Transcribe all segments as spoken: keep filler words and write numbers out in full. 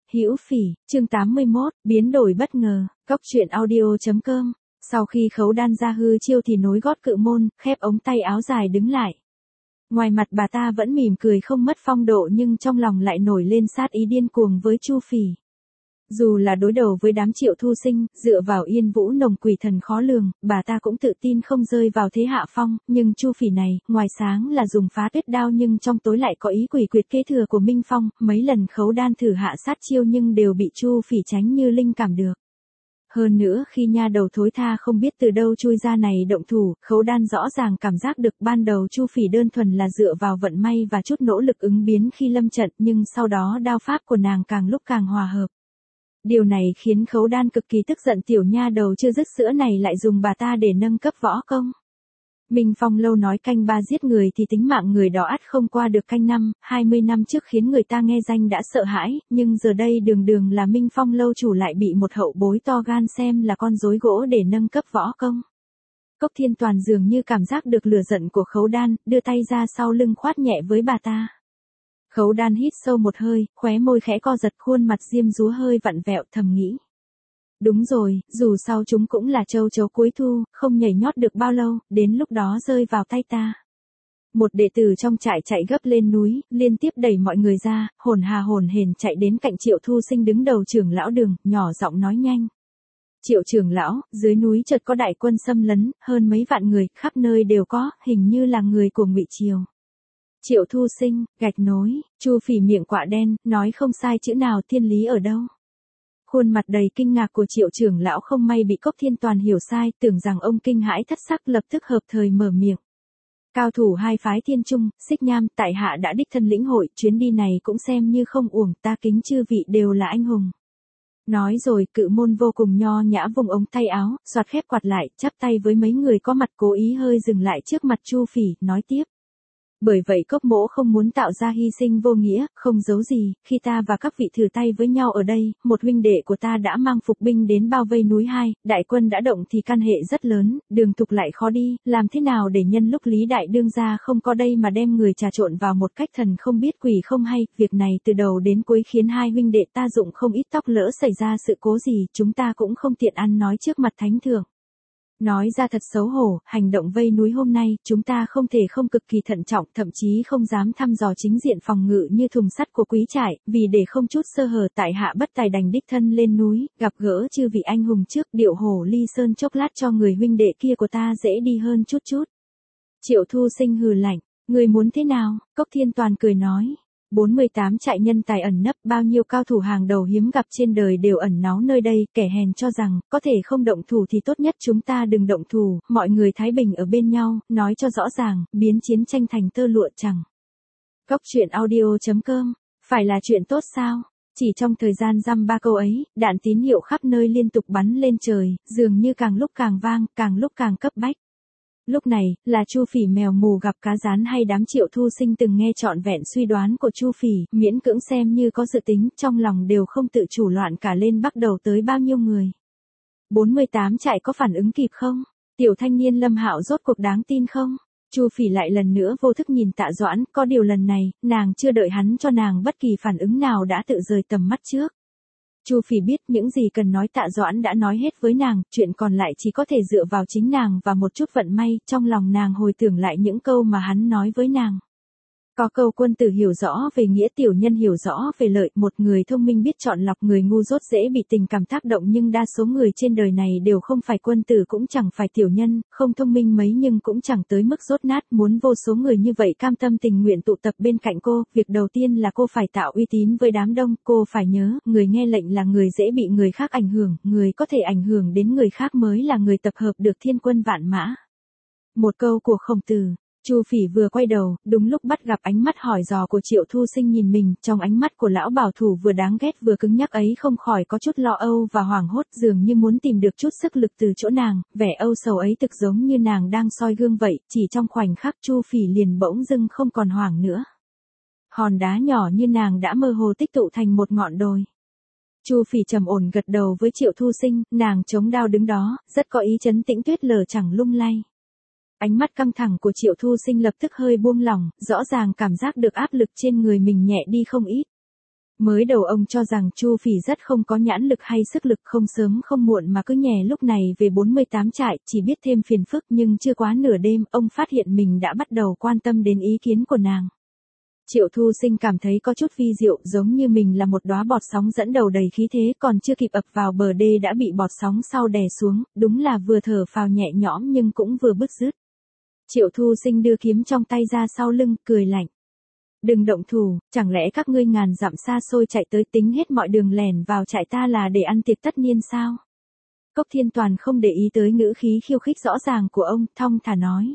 Hữu Phỉ, chương tám mươi mốt, biến đổi bất ngờ, Cốc truyện audio chấm com. Sau khi Khấu Đan ra hư chiêu thì nối gót cự môn, khép ống tay áo dài đứng lại. Ngoài mặt bà ta vẫn mỉm cười không mất phong độ nhưng trong lòng lại nổi lên sát ý điên cuồng với Chu Phỉ. Dù là đối đầu với đám Triệu Thu Sinh, dựa vào Yên Vũ Nồng quỷ thần khó lường, bà ta cũng tự tin không rơi vào thế hạ phong, nhưng Chu Phỉ này, ngoài sáng là dùng phá tuyết đao nhưng trong tối lại có ý quỷ quyệt kế thừa của Minh Phong, mấy lần Khấu Đan thử hạ sát chiêu nhưng đều bị Chu Phỉ tránh như linh cảm được. Hơn nữa khi nha đầu thối tha không biết từ đâu chui ra này động thủ, Khấu Đan rõ ràng cảm giác được ban đầu Chu Phỉ đơn thuần là dựa vào vận may và chút nỗ lực ứng biến khi lâm trận nhưng sau đó đao pháp của nàng càng lúc càng hòa hợp. Điều này khiến Khấu Đan cực kỳ tức giận, tiểu nha đầu chưa dứt sữa này lại dùng bà ta để nâng cấp võ công. Minh Phong lâu nói canh ba giết người thì tính mạng người đó ắt không qua được canh năm, hai mươi năm trước khiến người ta nghe danh đã sợ hãi, nhưng giờ đây đường đường là Minh Phong lâu chủ lại bị một hậu bối to gan xem là con rối gỗ để nâng cấp võ công. Cốc Thiên Toàn dường như cảm giác được lửa giận của Khấu Đan, đưa tay ra sau lưng khoát nhẹ với bà ta. Khấu Đan hít sâu một hơi, khóe môi khẽ co giật, khuôn mặt diêm dúa hơi vặn vẹo, thầm nghĩ. Đúng rồi, dù sao chúng cũng là châu chấu cuối thu, không nhảy nhót được bao lâu, đến lúc đó rơi vào tay ta. Một đệ tử trong trại chạy gấp lên núi, liên tiếp đẩy mọi người ra, hồn hà hồn hển chạy đến cạnh Triệu Thu Sinh đứng đầu trưởng lão đường, nhỏ giọng nói nhanh. Triệu trưởng lão, dưới núi chợt có đại quân xâm lấn, hơn mấy vạn người, khắp nơi đều có, hình như là người của Ngụy Triều. Triệu Thu Sinh, gạch nối, Chu Phỉ miệng quạ đen, nói không sai chữ nào, thiên lý ở đâu. Khuôn mặt đầy kinh ngạc của Triệu trưởng lão không may bị Cốc Thiên Toàn hiểu sai, tưởng rằng ông kinh hãi thất sắc, lập tức hợp thời mở miệng. Cao thủ hai phái Thiên Trung, Xích Nham, tại hạ đã đích thân lĩnh hội, chuyến đi này cũng xem như không uổng, ta kính chư vị đều là anh hùng. Nói rồi cự môn vô cùng nho nhã vùng ống tay áo, xoạt khép quạt lại, chắp tay với mấy người có mặt cố ý hơi dừng lại trước mặt Chu Phỉ, nói tiếp. Bởi vậy Cốc mỗ không muốn tạo ra hy sinh vô nghĩa, không giấu gì, khi ta và các vị thử tay với nhau ở đây, một huynh đệ của ta đã mang phục binh đến bao vây núi hai, đại quân đã động thì căn hệ rất lớn, đường tục lại khó đi, làm thế nào để nhân lúc Lý Đại đương gia không có đây mà đem người trà trộn vào một cách thần không biết quỷ không hay, việc này từ đầu đến cuối khiến hai huynh đệ ta dụng không ít tóc, lỡ xảy ra sự cố gì, chúng ta cũng không tiện ăn nói trước mặt thánh thượng. Nói ra thật xấu hổ, hành động vây núi hôm nay, chúng ta không thể không cực kỳ thận trọng, thậm chí không dám thăm dò chính diện phòng ngự như thùng sắt của quý trại, vì để không chút sơ hở tại hạ bất tài đành đích thân lên núi, gặp gỡ chư vị anh hùng trước, điệu hổ ly sơn chốc lát cho người huynh đệ kia của ta dễ đi hơn chút chút. Triệu Thu Sinh hừ lạnh, người muốn thế nào? Cốc Thiên Toàn cười nói. bốn mươi tám trại nhân tài ẩn nấp, bao nhiêu cao thủ hàng đầu hiếm gặp trên đời đều ẩn náu nơi đây, kẻ hèn cho rằng, có thể không động thủ thì tốt nhất chúng ta đừng động thủ, mọi người thái bình ở bên nhau, nói cho rõ ràng, biến chiến tranh thành tơ lụa chẳng. Cốc truyện audio chấm com, phải là chuyện tốt sao? Chỉ trong thời gian dăm ba câu ấy, đạn tín hiệu khắp nơi liên tục bắn lên trời, dường như càng lúc càng vang, càng lúc càng cấp bách. Lúc này, là Chu Phỉ mèo mù gặp cá rán hay đám Triệu Thu Sinh từng nghe trọn vẹn suy đoán của Chu Phỉ, miễn cưỡng xem như có dự tính, trong lòng đều không tự chủ loạn cả lên, bắt đầu tới bao nhiêu người. bốn mươi tám trại có phản ứng kịp không? Tiểu thanh niên Lâm Hạo rốt cuộc đáng tin không? Chu Phỉ lại lần nữa vô thức nhìn Tạ Doãn, có điều lần này, nàng chưa đợi hắn cho nàng bất kỳ phản ứng nào đã tự rời tầm mắt trước. Chu Phỉ biết những gì cần nói Tạ Doãn đã nói hết với nàng, chuyện còn lại chỉ có thể dựa vào chính nàng và một chút vận may, trong lòng nàng hồi tưởng lại những câu mà hắn nói với nàng. Có câu quân tử hiểu rõ về nghĩa, tiểu nhân hiểu rõ về lợi, một người thông minh biết chọn lọc, người ngu dốt dễ bị tình cảm tác động, nhưng đa số người trên đời này đều không phải quân tử cũng chẳng phải tiểu nhân, không thông minh mấy nhưng cũng chẳng tới mức dốt nát, muốn vô số người như vậy cam tâm tình nguyện tụ tập bên cạnh cô, việc đầu tiên là cô phải tạo uy tín với đám đông, cô phải nhớ, người nghe lệnh là người dễ bị người khác ảnh hưởng, người có thể ảnh hưởng đến người khác mới là người tập hợp được thiên quân vạn mã. Một câu của Khổng Tử. Chu Phỉ vừa quay đầu, đúng lúc bắt gặp ánh mắt hỏi dò của Triệu Thu Sinh nhìn mình, trong ánh mắt của lão bảo thủ vừa đáng ghét vừa cứng nhắc ấy không khỏi có chút lo âu và hoảng hốt, dường như muốn tìm được chút sức lực từ chỗ nàng, vẻ âu sầu ấy thực giống như nàng đang soi gương vậy, chỉ trong khoảnh khắc Chu Phỉ liền bỗng dưng không còn hoảng nữa. Hòn đá nhỏ như nàng đã mơ hồ tích tụ thành một ngọn đồi. Chu Phỉ trầm ổn gật đầu với Triệu Thu Sinh, nàng chống đao đứng đó, rất có ý trấn tĩnh tuyết lờ chẳng lung lay. Ánh mắt căng thẳng của Triệu Thu Sinh lập tức hơi buông lỏng, rõ ràng cảm giác được áp lực trên người mình nhẹ đi không ít. Mới đầu ông cho rằng Chu Phỉ rất không có nhãn lực hay sức lực, không sớm không muộn mà cứ nhè lúc này về bốn mươi tám trại, chỉ biết thêm phiền phức, nhưng chưa quá nửa đêm, ông phát hiện mình đã bắt đầu quan tâm đến ý kiến của nàng. Triệu Thu Sinh cảm thấy có chút vi diệu, giống như mình là một đóa bọt sóng dẫn đầu đầy khí thế, còn chưa kịp ập vào bờ đê đã bị bọt sóng sau đè xuống, đúng là vừa thở phào nhẹ nhõm nhưng cũng vừa bứt rứt. Triệu Thu Sinh đưa kiếm trong tay ra sau lưng, cười lạnh. Đừng động thủ, chẳng lẽ các ngươi ngàn dặm xa xôi chạy tới tính hết mọi đường lẻn vào trại ta là để ăn tiệc tất niên sao? Cốc Thiên Toàn không để ý tới ngữ khí khiêu khích rõ ràng của ông, thong thả nói.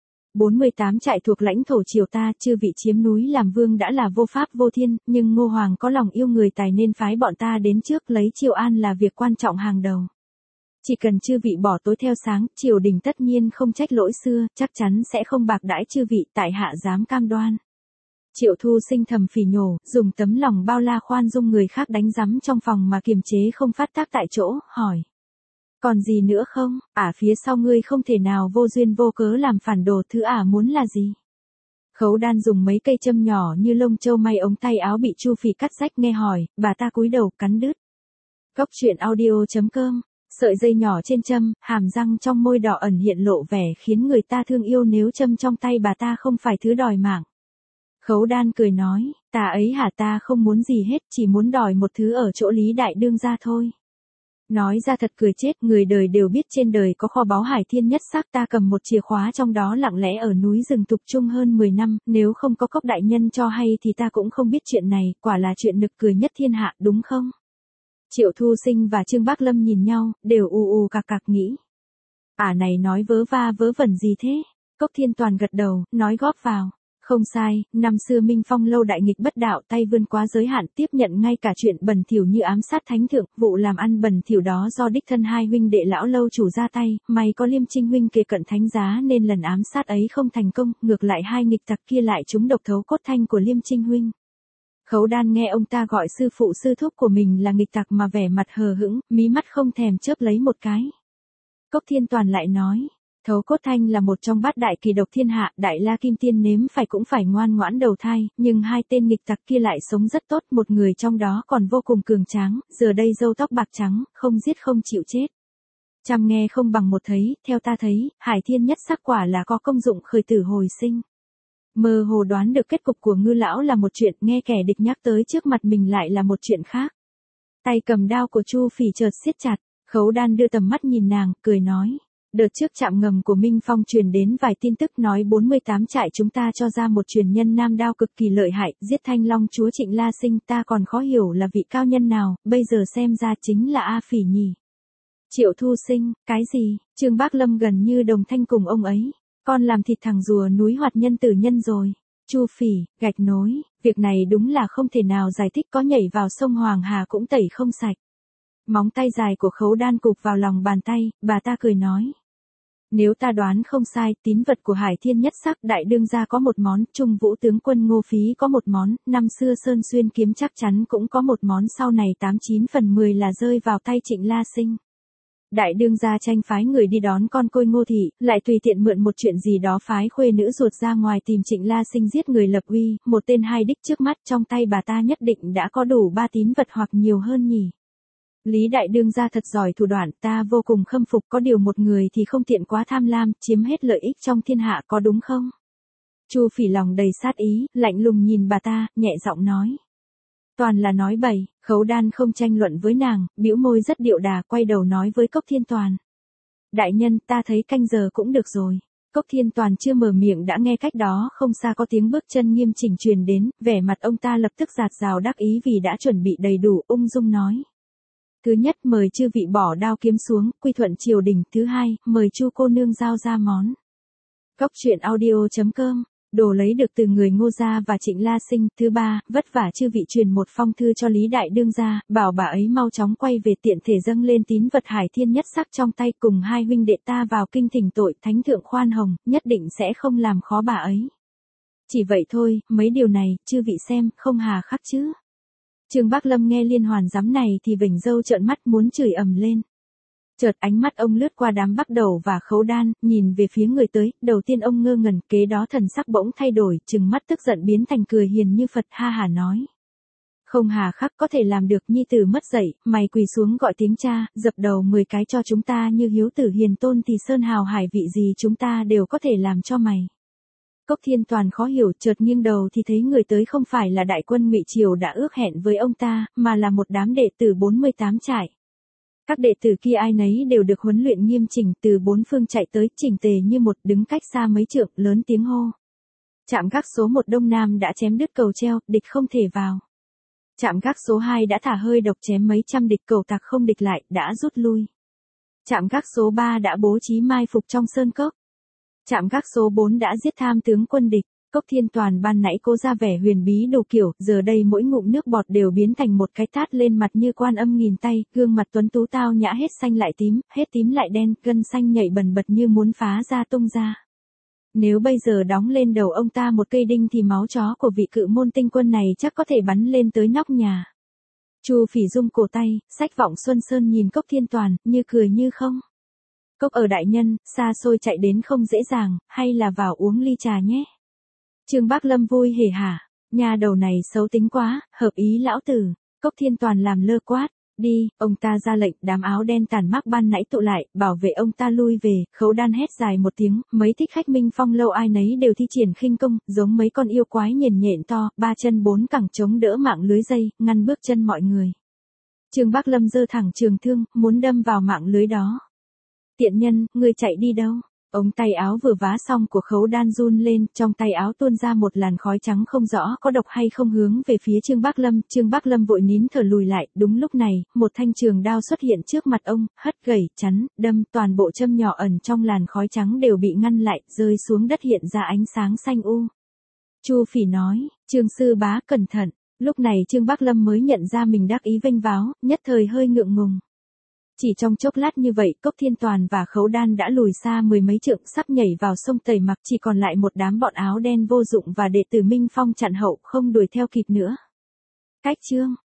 bốn mươi tám trại thuộc lãnh thổ triều ta, chư vị chiếm núi làm vương đã là vô pháp vô thiên, nhưng Ngô Hoàng có lòng yêu người tài nên phái bọn ta đến trước, lấy Triều An là việc quan trọng hàng đầu. Chỉ cần chư vị bỏ tối theo sáng, triều đình tất nhiên không trách lỗi xưa, chắc chắn sẽ không bạc đãi chư vị, tại hạ dám cam đoan. Triệu Thu Sinh thầm phỉ nhổ, dùng tấm lòng bao la khoan dung người khác đánh rắm trong phòng mà kiềm chế không phát tác tại chỗ, hỏi. Còn gì nữa không, ả phía sau ngươi không thể nào vô duyên vô cớ làm phản đồ, thứ ả muốn là gì? Khấu Đan dùng mấy cây châm nhỏ như lông châu may ống tay áo bị Chu Phỉ cắt rách nghe hỏi, bà ta cúi đầu cắn đứt. Cốc truyện audio chấm com, sợi dây nhỏ trên châm, hàm răng trong môi đỏ ẩn hiện lộ vẻ khiến người ta thương yêu, nếu châm trong tay bà ta không phải thứ đòi mạng. Khấu Đan cười nói, ta ấy hả, ta không muốn gì hết, chỉ muốn đòi một thứ ở chỗ Lý Đại Đương gia thôi. Nói ra thật cười chết, người đời đều biết trên đời có kho báu hải thiên nhất sắc, ta cầm một chìa khóa trong đó lặng lẽ ở núi rừng tục trung hơn mười năm, nếu không có Cốc đại nhân cho hay thì ta cũng không biết chuyện này, quả là chuyện nực cười nhất thiên hạ, đúng không? Triệu Thu Sinh và Trương Bác Lâm nhìn nhau, đều ù ù cạc cạc nghĩ. Ả này nói vớ va vớ vẩn gì thế? Cốc Thiên Toàn gật đầu, nói góp vào. Không sai, năm xưa Minh Phong lâu đại nghịch bất đạo, tay vươn quá giới hạn, tiếp nhận ngay cả chuyện bẩn thỉu như ám sát thánh thượng, vụ làm ăn bẩn thỉu đó do đích thân hai huynh đệ lão lâu chủ ra tay, may có Liêm Trinh huynh kề cận thánh giá nên lần ám sát ấy không thành công, ngược lại hai nghịch tặc kia lại trúng độc thấu cốt thanh của Liêm Trinh huynh. Khấu Đan nghe ông ta gọi sư phụ sư thúc của mình là nghịch tặc mà vẻ mặt hờ hững, mí mắt không thèm chớp lấy một cái. Cốc Thiên Toàn lại nói. Thấu cốt thanh là một trong bát đại kỳ độc thiên hạ, Đại La Kim Tiên nếm phải cũng phải ngoan ngoãn đầu thai, nhưng hai tên nghịch tặc kia lại sống rất tốt, một người trong đó còn vô cùng cường tráng, giờ đây râu tóc bạc trắng, không giết không chịu chết. Trăm nghe không bằng một thấy, theo ta thấy, hải thiên nhất sắc quả là có công dụng khởi tử hồi sinh. Mơ hồ đoán được kết cục của Ngư lão là một chuyện, nghe kẻ địch nhắc tới trước mặt mình lại là một chuyện khác. Tay cầm đao của Chu Phỉ chợt siết chặt, Khấu Đan đưa tầm mắt nhìn nàng, cười nói. Đợt trước trạm ngầm của Minh Phong truyền đến vài tin tức nói bốn mươi tám trại chúng ta cho ra một truyền nhân nam đao cực kỳ lợi hại, giết Thanh Long chúa Trịnh La Sinh, ta còn khó hiểu là vị cao nhân nào, bây giờ xem ra chính là A Phỉ nhỉ. Triệu Thu Sinh, cái gì? Trương Bác Lâm gần như đồng thanh cùng ông ấy. Con làm thịt thằng rùa núi hoạt nhân tử nhân rồi. Chu Phỉ, gạch nối, việc này đúng là không thể nào giải thích, có nhảy vào sông Hoàng Hà cũng tẩy không sạch. Móng tay dài của Khấu Đan cụp vào lòng bàn tay, bà ta cười nói. Nếu ta đoán không sai, tín vật của Hải Thiên nhất sắc đại đương gia có một món, Trung Vũ tướng quân Ngô Phí có một món, năm xưa Sơn Xuyên kiếm chắc chắn cũng có một món, sau này tám chín phần mười là rơi vào tay Trịnh La Sinh. Đại đương gia tranh phái người đi đón con côi Ngô Thị, lại tùy tiện mượn một chuyện gì đó phái khuê nữ ruột ra ngoài tìm Trịnh La Sinh giết người lập uy, một tên hai đích trước mắt, trong tay bà ta nhất định đã có đủ ba tín vật hoặc nhiều hơn nhỉ. Lý đại đương gia thật giỏi thủ đoạn, ta vô cùng khâm phục, có điều một người thì không tiện quá tham lam, chiếm hết lợi ích trong thiên hạ, có đúng không? Chu Phỉ lòng đầy sát ý, lạnh lùng nhìn bà ta, nhẹ giọng nói. Toàn là nói bậy. Khấu Đan không tranh luận với nàng, bĩu môi rất điệu đà, quay đầu nói với Cốc Thiên Toàn. Đại nhân, ta thấy canh giờ cũng được rồi. Cốc Thiên Toàn chưa mở miệng đã nghe cách đó không xa có tiếng bước chân nghiêm chỉnh truyền đến, vẻ mặt ông ta lập tức rạt rào đắc ý vì đã chuẩn bị đầy đủ, ung dung nói. Thứ nhất, mời chư vị bỏ đao kiếm xuống, quy thuận triều đình. Thứ hai, mời Chu cô nương giao ra món. Cốc truyện audio chấm com, đồ lấy được từ người Ngô gia và Trịnh La Sinh. Thứ ba, vất vả chư vị truyền một phong thư cho Lý đại đương gia, bảo bà ấy mau chóng quay về, tiện thể dâng lên tín vật Hải Thiên nhất sắc trong tay, cùng hai huynh đệ ta vào kinh thỉnh tội, thánh thượng khoan hồng, nhất định sẽ không làm khó bà ấy. Chỉ vậy thôi, mấy điều này, chư vị xem, không hà khắc chứ. Trương Bác Lâm nghe liên hoàn giám này thì vểnh râu trợn mắt muốn chửi ầm lên. Chợt ánh mắt ông lướt qua đám Bắc Đầu và Khấu Đan, nhìn về phía người tới, đầu tiên ông ngơ ngẩn, kế đó thần sắc bỗng thay đổi, trừng mắt tức giận biến thành cười hiền như Phật, ha hả nói. Không hà khắc có thể làm được, nhi tử mất dạy, mày quỳ xuống gọi tiếng cha, dập đầu mười cái cho chúng ta như hiếu tử hiền tôn thì sơn hào hải vị gì chúng ta đều có thể làm cho mày. Cốc Thiên Toàn khó hiểu, chợt nghiêng đầu thì thấy người tới không phải là đại quân Ngụy Triều đã ước hẹn với ông ta, mà là một đám đệ tử bốn mươi tám trại. Các đệ tử kia ai nấy đều được huấn luyện nghiêm chỉnh, từ bốn phương chạy tới, chỉnh tề như một, đứng cách xa mấy trượng, lớn tiếng hô. Trạm gác số một Đông Nam đã chém đứt cầu treo, địch không thể vào. Trạm gác số hai đã thả hơi độc chém mấy trăm địch, cầu tặc không địch lại, đã rút lui. Trạm gác số ba đã bố trí mai phục trong sơn cốc. Trạm gác số bốn đã giết tham tướng quân địch. Cốc Thiên Toàn ban nãy cố ra vẻ huyền bí đủ kiểu, giờ đây mỗi ngụm nước bọt đều biến thành một cái tát lên mặt như Quan Âm nghìn tay, gương mặt tuấn tú tao nhã hết xanh lại tím, hết tím lại đen, gân xanh nhảy bần bật như muốn phá ra tung ra. Nếu bây giờ đóng lên đầu ông ta một cây đinh thì máu chó của vị cự môn tinh quân này chắc có thể bắn lên tới nóc nhà. Chu Phỉ rung cổ tay, sách vọng Xuân Sơn nhìn Cốc Thiên Toàn, như cười như không. Cốc ở đại nhân, xa xôi chạy đến không dễ dàng, hay là vào uống ly trà nhé. Trương Bác Lâm vui hề hả, nhà đầu này xấu tính quá, hợp ý lão tử. Cốc Thiên Toàn làm lơ quát, đi, ông ta ra lệnh, đám áo đen tàn mác ban nãy tụ lại, bảo vệ ông ta lui về. Khấu Đan hét dài một tiếng, mấy thích khách Minh Phong lâu ai nấy đều thi triển khinh công, giống mấy con yêu quái nhền nhện to, ba chân bốn cẳng chống đỡ mạng lưới dây, ngăn bước chân mọi người. Trương Bác Lâm giơ thẳng trường thương, muốn đâm vào mạng lưới đó. Tiện nhân, ngươi chạy đi đâu? Ống tay áo vừa vá xong của Khấu Đan run lên, trong tay áo tuôn ra một làn khói trắng không rõ có độc hay không hướng về phía Trương Bác Lâm. Trương Bác Lâm vội nín thở lùi lại, đúng lúc này, một thanh trường đao xuất hiện trước mặt ông, hất gẩy, chắn, đâm, toàn bộ châm nhỏ ẩn trong làn khói trắng đều bị ngăn lại, rơi xuống đất hiện ra ánh sáng xanh u. Chu Phỉ nói, Trương sư bá cẩn thận. Lúc này Trương Bác Lâm mới nhận ra mình đắc ý vênh váo, nhất thời hơi ngượng ngùng. Chỉ trong chốc lát như vậy, Cốc Thiên Toàn và Khấu Đan đã lùi xa mười mấy trượng, sắp nhảy vào sông Tẩy Mặc, chỉ còn lại một đám bọn áo đen vô dụng và đệ tử Minh Phong chặn hậu, không đuổi theo kịp nữa. Cách chương